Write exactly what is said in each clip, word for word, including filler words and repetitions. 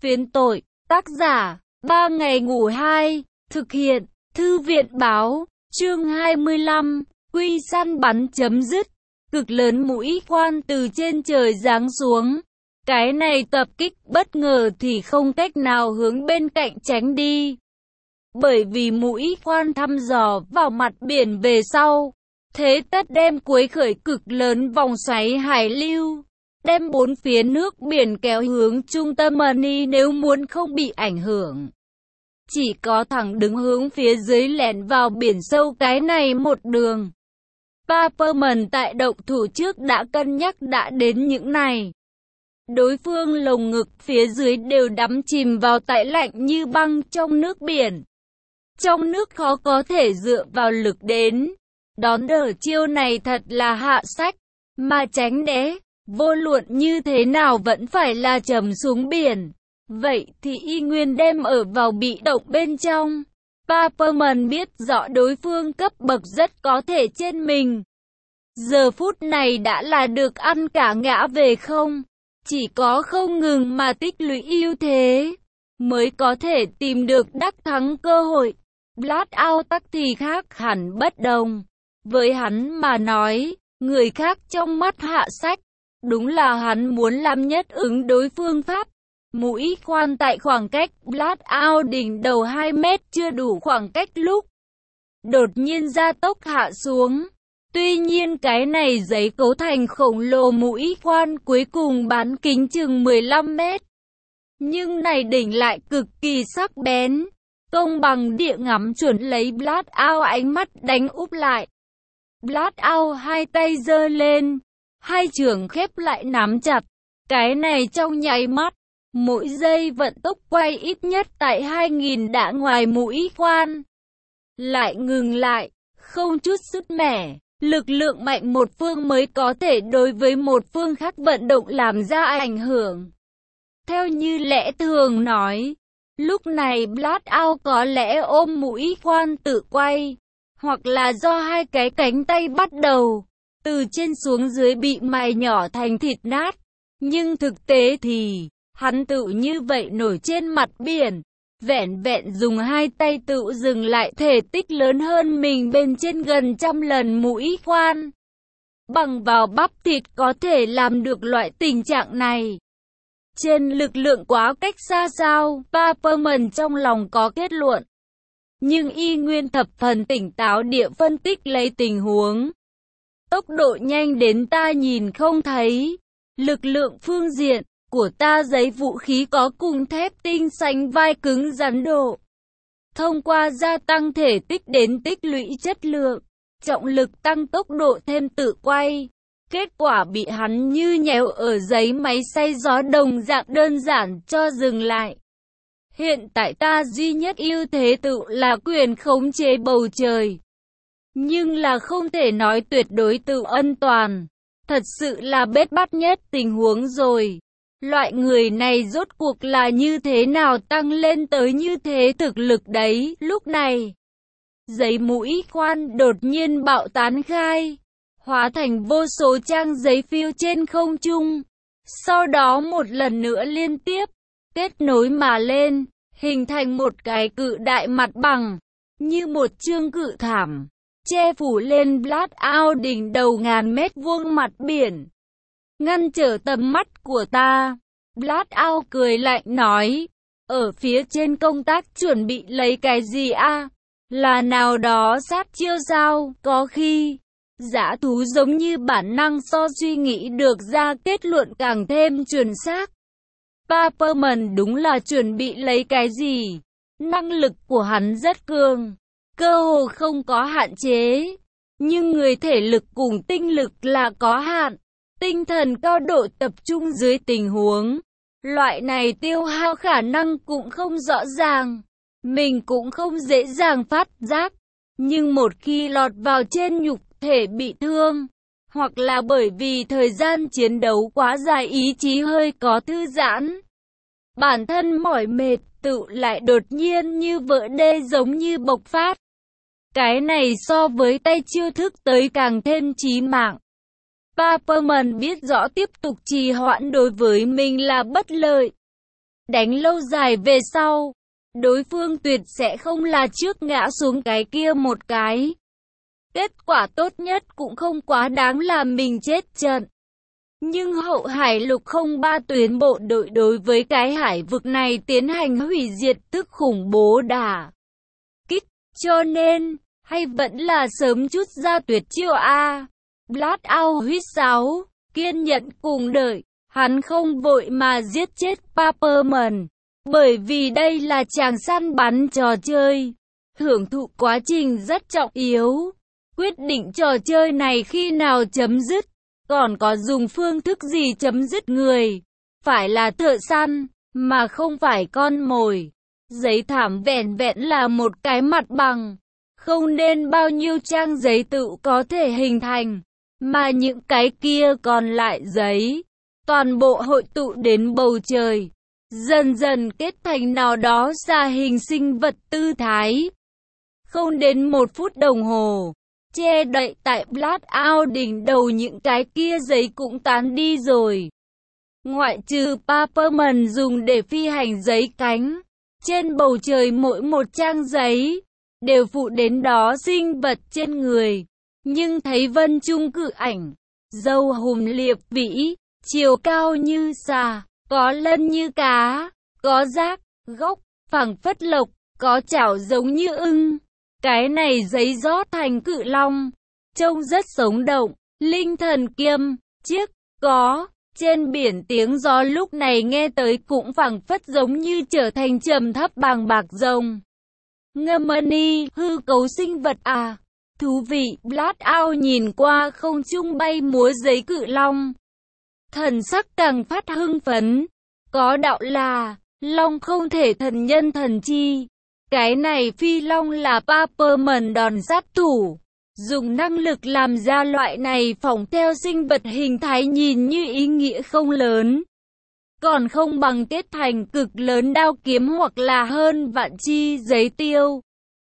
Phiến tội, tác giả, ba ngày ngủ hai, thực hiện, thư viện báo, chương hai mươi lăm, quy săn bắn chấm dứt, cực lớn mũi khoan từ trên trời giáng xuống. Cái này tập kích bất ngờ thì không cách nào hướng bên cạnh tránh đi. Bởi vì mũi khoan thăm dò vào mặt biển về sau, thế tất đem quấy khởi cực lớn vòng xoáy hải lưu, đem bốn phía nước biển kéo hướng trung tâm Mani nếu muốn không bị ảnh hưởng. Chỉ có thẳng đứng hướng phía dưới lẻn vào biển sâu cái này một đường. Paperman tại động thủ trước đã cân nhắc đã đến những này. Đối phương lồng ngực phía dưới đều đắm chìm vào tại lạnh như băng trong nước biển. Trong nước khó có thể dựa vào lực đến. Đón đỡ chiêu này thật là hạ sách, mà tránh né, vô luận như thế nào vẫn phải là trầm xuống biển. Vậy thì y nguyên đem ở vào bị động bên trong. Paperman biết rõ đối phương cấp bậc rất có thể trên mình. Giờ phút này đã là được ăn cả ngã về không. Chỉ có không ngừng mà tích lũy ưu thế, mới có thể tìm được đắc thắng cơ hội. Blackout tắc thì khác hẳn bất đồng. Với hắn mà nói, người khác trong mắt hạ sách, đúng là hắn muốn làm nhất ứng đối phương pháp. Mũi khoan tại khoảng cách Blackout đỉnh đầu hai mét chưa đủ khoảng cách lúc đột nhiên gia tốc hạ xuống. Tuy nhiên cái này giấy cấu thành khổng lồ mũi khoan cuối cùng bán kính chừng mười lăm mét. Nhưng này đỉnh lại cực kỳ sắc bén, công bằng địa ngắm chuẩn lấy Blackout ánh mắt đánh úp lại. Blackout hai tay giơ lên, hai chưởng khép lại nắm chặt. Cái này trong nháy mắt, mỗi giây vận tốc quay ít nhất tại hai nghìn đã ngoài mũi khoan. Lại ngừng lại, không chút sứt mẻ. Lực lượng mạnh một phương mới có thể đối với một phương khác vận động làm ra ảnh hưởng. Theo như lẽ thường nói, lúc này Blackout có lẽ ôm mũi khoan tự quay, hoặc là do hai cái cánh tay bắt đầu, từ trên xuống dưới bị mài nhỏ thành thịt nát. Nhưng thực tế thì, hắn tự như vậy nổi trên mặt biển. Vẹn vẹn dùng hai tay tự dừng lại thể tích lớn hơn mình bên trên gần trăm lần mũi khoan. Bằng vào bắp thịt có thể làm được loại tình trạng này. Trên lực lượng quá cách xa sao, Paperman trong lòng có kết luận. Nhưng y nguyên thập phần tỉnh táo địa phân tích lấy tình huống. Tốc độ nhanh đến ta nhìn không thấy. Lực lượng phương diện của ta giấy vũ khí có cùng thép tinh sánh vai cứng rắn độ. Thông qua gia tăng thể tích đến tích lũy chất lượng, trọng lực tăng tốc độ thêm tự quay. Kết quả bị hắn như nhéo ở giấy máy xay gió đồng dạng đơn giản cho dừng lại. Hiện tại ta duy nhất ưu thế tự là quyền khống chế bầu trời. Nhưng là không thể nói tuyệt đối tự an toàn. Thật sự là bết bát nhất tình huống rồi. Loại người này rốt cuộc là như thế nào tăng lên tới như thế thực lực đấy. Lúc này, giấy mũi khoan đột nhiên bạo tán khai, hóa thành vô số trang giấy phiêu trên không trung. Sau đó một lần nữa liên tiếp, kết nối mà lên, hình thành một cái cự đại mặt bằng, như một chương cự thảm, che phủ lên Blackout đỉnh đầu ngàn mét vuông mặt biển. Ngăn trở tầm mắt của ta. Blackout cười lạnh nói, ở phía trên công tác chuẩn bị lấy cái gì a? Là nào đó sát chiêu sao? Có khi, dã thú giống như bản năng so suy nghĩ được ra kết luận càng thêm chuẩn xác. Paperman đúng là chuẩn bị lấy cái gì? Năng lực của hắn rất cường, cơ hồ không có hạn chế. Nhưng người thể lực cùng tinh lực là có hạn. Tinh thần cao độ tập trung dưới tình huống, loại này tiêu hao khả năng cũng không rõ ràng, mình cũng không dễ dàng phát giác. Nhưng một khi lọt vào trên nhục thể bị thương, hoặc là bởi vì thời gian chiến đấu quá dài ý chí hơi có thư giãn, bản thân mỏi mệt tự lại đột nhiên như vỡ đê giống như bộc phát. Cái này so với tay chiêu thức tới càng thêm chí mạng. Paperman biết rõ tiếp tục trì hoãn đối với mình là bất lợi. đánh lâu dài về sau, đối phương tuyệt sẽ không là trước ngã xuống cái kia một cái. Kết quả tốt nhất cũng không quá đáng là mình chết trận. Nhưng hậu hải lục không ba tuyến bộ đội đối với cái hải vực này tiến hành hủy diệt tức khủng bố đả kích, cho nên, hay vẫn là sớm chút ra tuyệt chiêu A. Blackout huýt sáo, kiên nhẫn cùng đợi, hắn không vội mà giết chết Paperman, bởi vì đây là chàng săn bắn trò chơi. Hưởng thụ quá trình rất trọng yếu, quyết định trò chơi này khi nào chấm dứt. Còn có dùng phương thức gì chấm dứt người, phải là thợ săn, mà không phải con mồi. Giấy thảm vẹn vẹn là một cái mặt bằng, không nên bao nhiêu trang giấy tự có thể hình thành, mà những cái kia còn lại giấy, toàn bộ hội tụ đến bầu trời, dần dần kết thành nào đó ra hình sinh vật tư thái. Không đến một phút đồng hồ, che đậy tại Blackout đỉnh đầu những cái kia giấy cũng tán đi rồi. Ngoại trừ Paperman dùng để phi hành giấy cánh, trên bầu trời mỗi một trang giấy, đều phụ đến đó sinh vật trên người. Nhưng thấy vân trung cự ảnh, dâu hùm liệp vĩ, chiều cao như xà, có lân như cá, có rác, gốc, phẳng phất lộc, có chảo giống như ưng. Cái này giấy rót thành cự long, trông rất sống động, linh thần kiêm, chiếc, có, trên biển tiếng gió lúc này nghe tới cũng phảng phất giống như trở thành trầm thấp bàng bạc rồng. Ngâm-mani, hư cấu sinh vật à, thú vị, Blackout nhìn qua không trung bay múa giấy cự long. Thần sắc càng phát hưng phấn, có đạo là, long không thể thần nhân thần chi. Cái này phi long là Paperman đòn sát thủ, dùng năng lực làm ra loại này phỏng theo sinh vật hình thái nhìn như ý nghĩa không lớn. Còn không bằng kết thành cực lớn đao kiếm hoặc là hơn vạn chi giấy tiêu.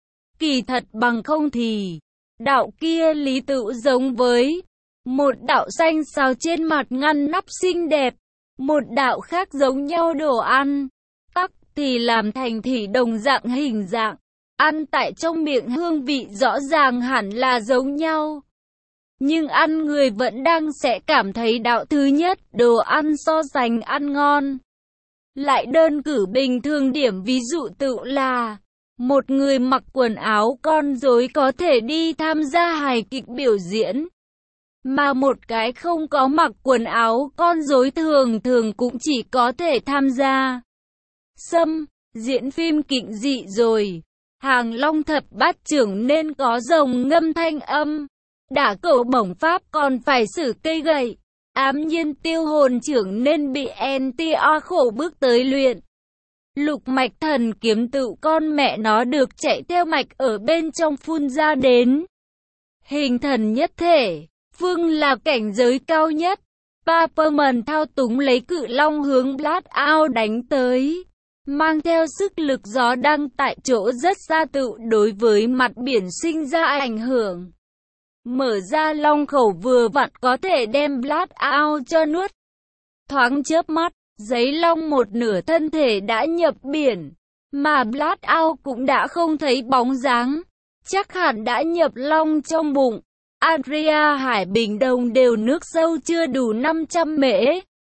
Kỳ thật bằng không thì, đạo kia lý tựu giống với một đạo xanh xào trên mặt ngăn nắp xinh đẹp, một đạo khác giống nhau đồ ăn. Tắc thì làm thành thủy đồng dạng hình dạng, ăn tại trong miệng hương vị rõ ràng hẳn là giống nhau. Nhưng ăn người vẫn đang sẽ cảm thấy đạo thứ nhất đồ ăn so sánh ăn ngon. Lại đơn cử bình thường điểm ví dụ tự là, một người mặc quần áo con rối có thể đi tham gia hài kịch biểu diễn. Mà một cái không có mặc quần áo con rối thường thường cũng chỉ có thể tham gia xâm, diễn phim kịch dị rồi. Hàng long thập bát trưởng nên có rồng ngâm thanh âm. Đả cẩu bổng pháp còn phải sử cây gậy. Ám nhiên tiêu hồn trưởng nên bị en tê o khổ bước tới luyện. Lục mạch thần kiếm tự con mẹ nó được chạy theo mạch ở bên trong phun ra đến. Hình thần nhất thể, phương là cảnh giới cao nhất. Paperman thao túng lấy cự long hướng Blackout đánh tới. Mang theo sức lực gió đang tại chỗ rất xa tự đối với mặt biển sinh ra ảnh hưởng. Mở ra long khẩu vừa vặn có thể đem Blackout cho nuốt. Thoáng chớp mắt, giấy long một nửa thân thể đã nhập biển, mà Blackout cũng đã không thấy bóng dáng. Chắc hẳn đã nhập long trong bụng. Adria Hải Bình Đông đều nước sâu chưa đủ năm trăm mễ.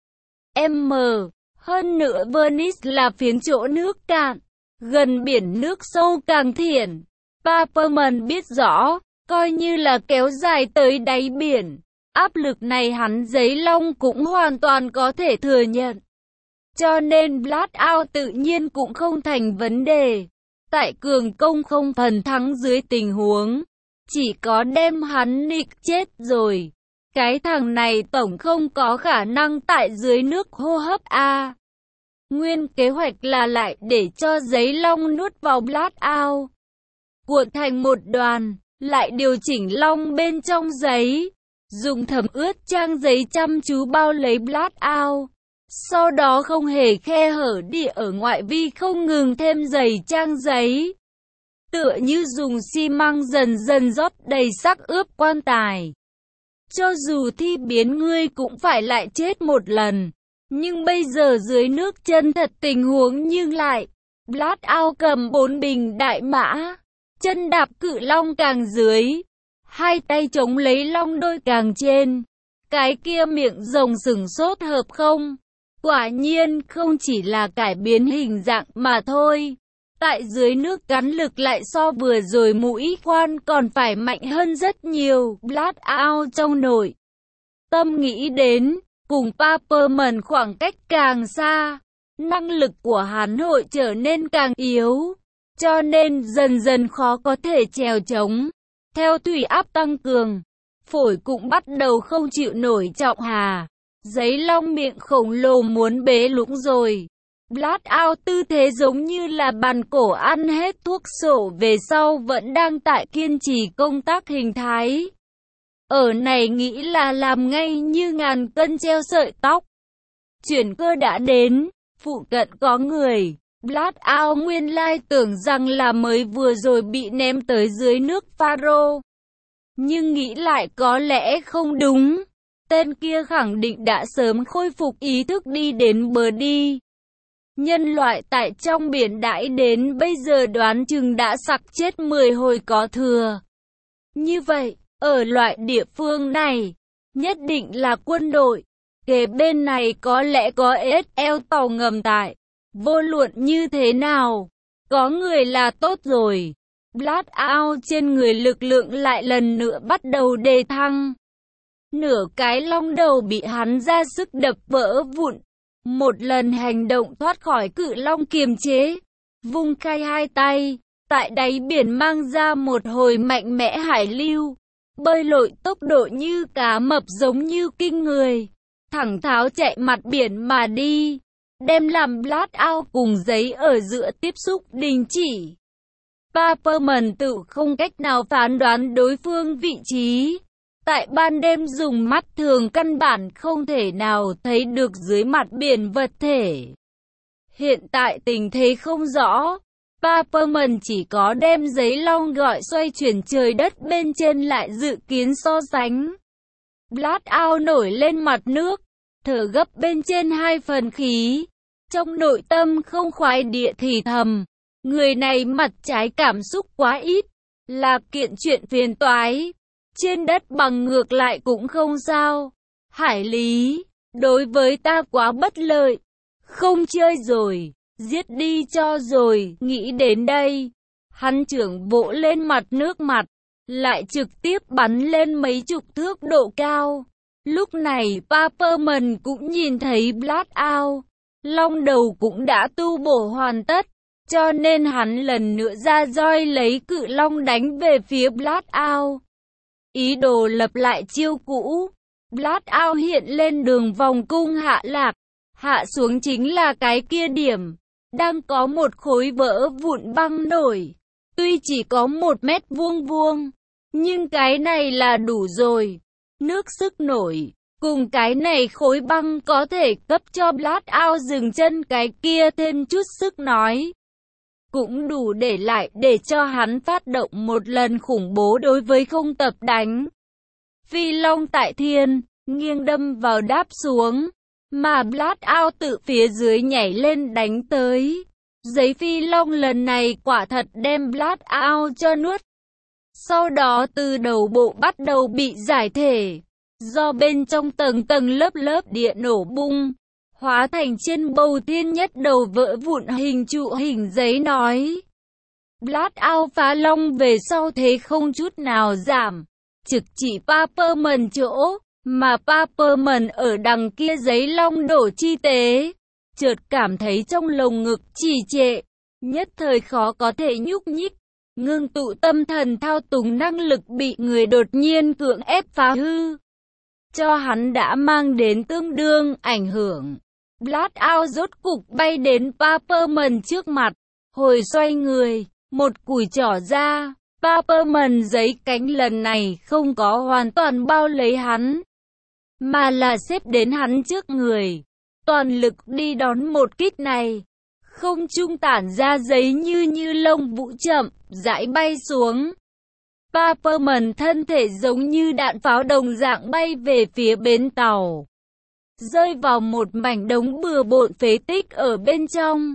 M. Hơn nữa Venice là phiến chỗ nước cạn, gần biển nước sâu càng thiển. Paperman biết rõ, coi như là kéo dài tới đáy biển, áp lực này hắn giấy long cũng hoàn toàn có thể thừa nhận. Cho nên Blackout tự nhiên cũng không thành vấn đề. Tại cường công không phần thắng dưới tình huống, chỉ có đem hắn nịch chết rồi. Cái thằng này tổng không có khả năng tại dưới nước hô hấp a. Nguyên kế hoạch là lại để cho giấy long nuốt vào Blackout, cuộn thành một đoàn, lại điều chỉnh long bên trong giấy, dùng thấm ướt trang giấy chăm chú bao lấy Blackout. Sau đó không hề khe hở đi ở ngoại vi không ngừng thêm dày trang giấy. Tựa như dùng xi măng dần dần rót đầy sắc ướp quan tài. Cho dù thi biến ngươi cũng phải lại chết một lần. Nhưng bây giờ dưới nước chân thật tình huống nhưng lại. Blackout cầm bốn bình đại mã, chân đạp cự long càng dưới, hai tay chống lấy long đôi càng trên. Cái kia miệng rồng sừng sốt hợp không? Quả nhiên không chỉ là cải biến hình dạng mà thôi. Tại dưới nước cắn lực lại so vừa rồi mũi khoan còn phải mạnh hơn rất nhiều. Blackout trong nội tâm nghĩ đến, cùng Paperman khoảng cách càng xa, năng lực của hắn hội trở nên càng yếu, cho nên dần dần khó có thể trèo trống. Theo thủy áp tăng cường, phổi cũng bắt đầu không chịu nổi trọng hà. Giấy long miệng khổng lồ muốn bế lũng rồi. Blackout tư thế giống như là bàn cổ ăn hết thuốc sổ về sau vẫn đang tại kiên trì công tác hình thái. Ở này nghĩ là làm ngay như ngàn cân treo sợi tóc. Chuyển cơ đã đến, phụ cận có người. Blackout nguyên lai tưởng rằng là mới vừa rồi bị ném tới dưới nước Pharaoh. Nhưng nghĩ lại có lẽ không đúng. Tên kia khẳng định đã sớm khôi phục ý thức đi đến bờ đi. Nhân loại tại trong biển đãi đến bây giờ đoán chừng đã sặc chết mười hồi có thừa. Như vậy, ở loại địa phương này, nhất định là quân đội. Kề bên này có lẽ có ét lờ tàu ngầm tại. Vô luận như thế nào, có người là tốt rồi. Blackout trên người lực lượng lại lần nữa bắt đầu đề thăng. Nửa cái long đầu bị hắn ra sức đập vỡ vụn. Một lần hành động thoát khỏi cự long kiềm chế, vung khai hai tay, tại đáy biển mang ra một hồi mạnh mẽ hải lưu, bơi lội tốc độ như cá mập giống như kinh người, thẳng tháo chạy mặt biển mà đi, đem làm Blackout cùng giấy ở giữa tiếp xúc đình chỉ. Paperman tự không cách nào phán đoán đối phương vị trí. Tại ban đêm dùng mắt thường căn bản không thể nào thấy được dưới mặt biển vật thể. Hiện tại tình thế không rõ. Paperman chỉ có đem giấy long gọi xoay chuyển trời đất bên trên lại dự kiến so sánh. Blackout nổi lên mặt nước, thở gấp bên trên hai phần khí. Trong nội tâm không khoái địa thì thầm. Người này mặt trái cảm xúc quá ít, là kiện chuyện phiền toái. Trên đất bằng ngược lại cũng không sao. Hải lý, đối với ta quá bất lợi. Không chơi rồi, giết đi cho rồi. Nghĩ đến đây, hắn trưởng vỗ lên mặt nước mặt, lại trực tiếp bắn lên mấy chục thước độ cao. Lúc này Paperman cũng nhìn thấy Blackout. Long đầu cũng đã tu bổ hoàn tất, cho nên hắn lần nữa ra roi lấy cự long đánh về phía Blackout. Ý đồ lập lại chiêu cũ. Blackout hiện lên đường vòng cung hạ lạc. Hạ xuống chính là cái kia điểm. Đang có một khối vỡ vụn băng nổi. Tuy chỉ có một mét vuông vuông, nhưng cái này là đủ rồi. Nước sức nổi. Cùng cái này khối băng có thể cấp cho Blackout dừng chân cái kia thêm chút sức nói. Cũng đủ để lại để cho hắn phát động một lần khủng bố đối với không tập đánh. Phi long tại thiên, nghiêng đâm vào đáp xuống, mà Blackout tự phía dưới nhảy lên đánh tới. Giấy phi long lần này quả thật đem Blackout cho nuốt. Sau đó từ đầu bộ bắt đầu bị giải thể, do bên trong tầng tầng lớp lớp địa nổ bung. Hóa thành trên bầu thiên nhất đầu vỡ vụn hình trụ hình giấy nói. Blackout phá long về sau thế không chút nào giảm. Trực chỉ Paperman chỗ, mà Paperman ở đằng kia giấy long đổ chi tế. Chợt cảm thấy trong lồng ngực trì trệ, nhất thời khó có thể nhúc nhích. Ngưng tụ tâm thần thao túng năng lực bị người đột nhiên cưỡng ép phá hư. Cho hắn đã mang đến tương đương ảnh hưởng. Blackout rốt cục bay đến Paperman trước mặt, hồi xoay người, một cùi trỏ ra. Paperman giấy cánh lần này không có hoàn toàn bao lấy hắn, mà là xếp đến hắn trước người, toàn lực đi đón một kích này. Không trung tản ra giấy như như lông vũ chậm, rãi bay xuống. Paperman thân thể giống như đạn pháo đồng dạng bay về phía bến tàu. rơi vào một mảnh đống bừa bộn phế tích ở bên trong.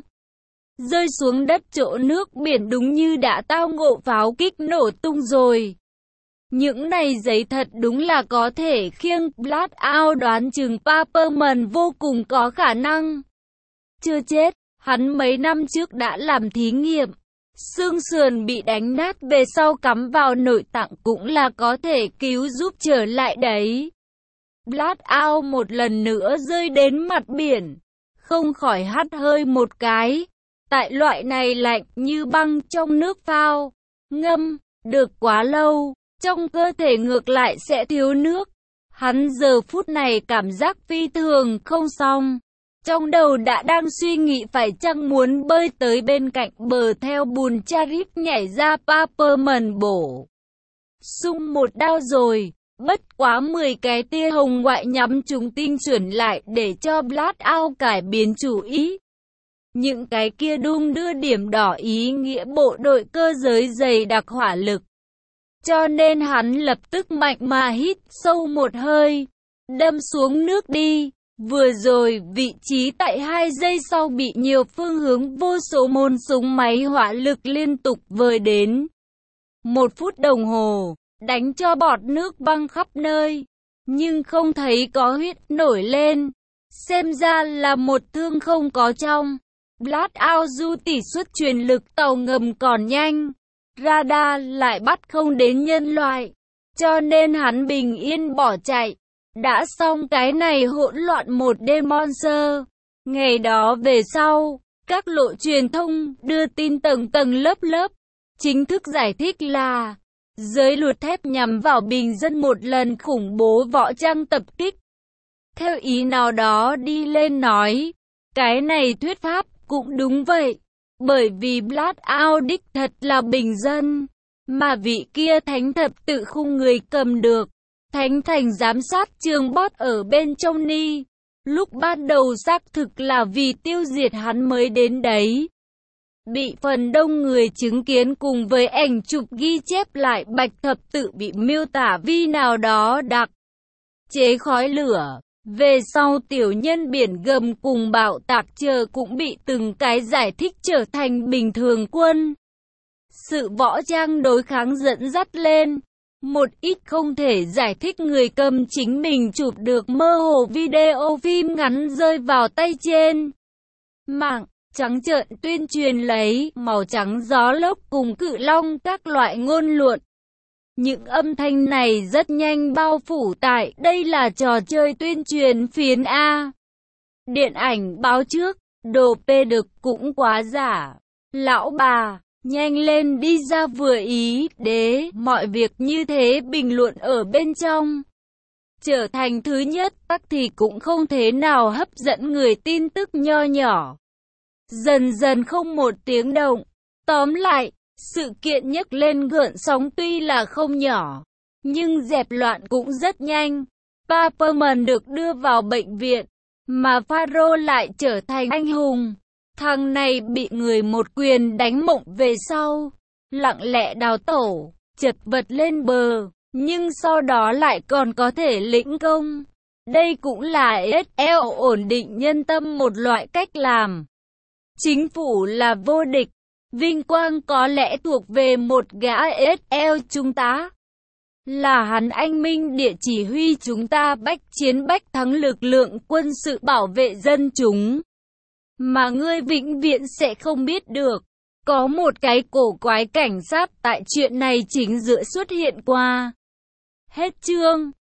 Rơi xuống đất chỗ nước biển đúng như đã tao ngộ pháo kích nổ tung rồi. Những này giấy thật đúng là có thể khiêng. Blackout đoán chừng Paperman vô cùng có khả năng chưa chết. Hắn mấy năm trước đã làm thí nghiệm. Xương sườn bị đánh nát về sau cắm vào nội tạng cũng là có thể cứu giúp trở lại đấy. Blackout một lần nữa rơi đến mặt biển. Không khỏi hắt hơi một cái. Tại loại này lạnh như băng trong nước phao. Ngâm, được quá lâu. Trong cơ thể ngược lại sẽ thiếu nước. Hắn giờ phút này cảm giác phi thường không xong. Trong đầu đã đang suy nghĩ phải chăng muốn bơi tới bên cạnh bờ theo bùn Charit nhảy ra Paperman bổ sung một đao rồi. Bất quá mười cái tia hồng ngoại nhắm trúng tinh chuẩn lại để cho Blackout cải biến chủ ý. Những cái kia đung đưa điểm đỏ ý nghĩa bộ đội cơ giới dày đặc hỏa lực. Cho nên hắn lập tức mạnh mà hít sâu một hơi, đâm xuống nước đi. Vừa rồi, vị trí tại hai giây sau bị nhiều phương hướng vô số môn súng máy hỏa lực liên tục vời đến. Một phút đồng hồ, đánh cho bọt nước văng khắp nơi, nhưng không thấy có huyết nổi lên. Xem ra là một thương không có trong. Blackout du tỷ suất truyền lực tàu ngầm còn nhanh. Radar lại bắt không đến nhân loại, cho nên hắn bình yên bỏ chạy. Đã xong cái này hỗn loạn một đêm Monster. Ngày đó về sau, các lộ truyền thông đưa tin tầng tầng lớp lớp, chính thức giải thích là giới luật thép nhằm vào bình dân một lần khủng bố võ trang tập kích. Theo ý nào đó đi lên nói, cái này thuyết pháp cũng đúng vậy. Bởi vì Blackout đích thật là bình dân, mà vị kia thánh thập tự khung người cầm được. Thánh thành giám sát trường bót ở bên trong ni. Lúc ban đầu xác thực là vì tiêu diệt hắn mới đến đấy. Bị phần đông người chứng kiến cùng với ảnh chụp ghi chép lại bạch thập tự bị miêu tả vi nào đó đặc chế khói lửa. Về sau tiểu nhân biển gầm cùng bạo tạc chờ cũng bị từng cái giải thích trở thành bình thường quân. Sự võ trang đối kháng dẫn dắt lên. Một ít không thể giải thích người cầm chính mình chụp được mơ hồ video phim ngắn rơi vào tay trên mạng, trắng trợn tuyên truyền lấy màu trắng gió lốc cùng cự long các loại ngôn luận. Những âm thanh này rất nhanh bao phủ tại đây là trò chơi tuyên truyền phiến A. Điện ảnh báo trước, đồ pê đực cũng quá giả. Lão bà, nhanh lên đi ra vừa ý, đế, mọi việc như thế bình luận ở bên trong. Trở thành thứ nhất, tắc thì cũng không thế nào hấp dẫn người tin tức nho nhỏ. Dần dần không một tiếng động. Tóm lại, sự kiện nhấc lên gợn sóng tuy là không nhỏ, nhưng dẹp loạn cũng rất nhanh. Paperman được đưa vào bệnh viện, mà Pharaoh lại trở thành anh hùng. Thằng này bị người một quyền đánh mộng về sau, lặng lẽ đào tổ, chật vật lên bờ, nhưng sau đó lại còn có thể lĩnh công. Đây cũng là ét lờ ổn định nhân tâm một loại cách làm. Chính phủ là vô địch, vinh quang có lẽ thuộc về một gã ét lờ chúng ta. Là hắn anh minh địa chỉ huy chúng ta bách chiến bách thắng lực lượng quân sự bảo vệ dân chúng. Mà ngươi vĩnh viễn sẽ không biết được. Có một cái cổ quái cảnh sát tại chuyện này chính giữa xuất hiện qua. Hết chương.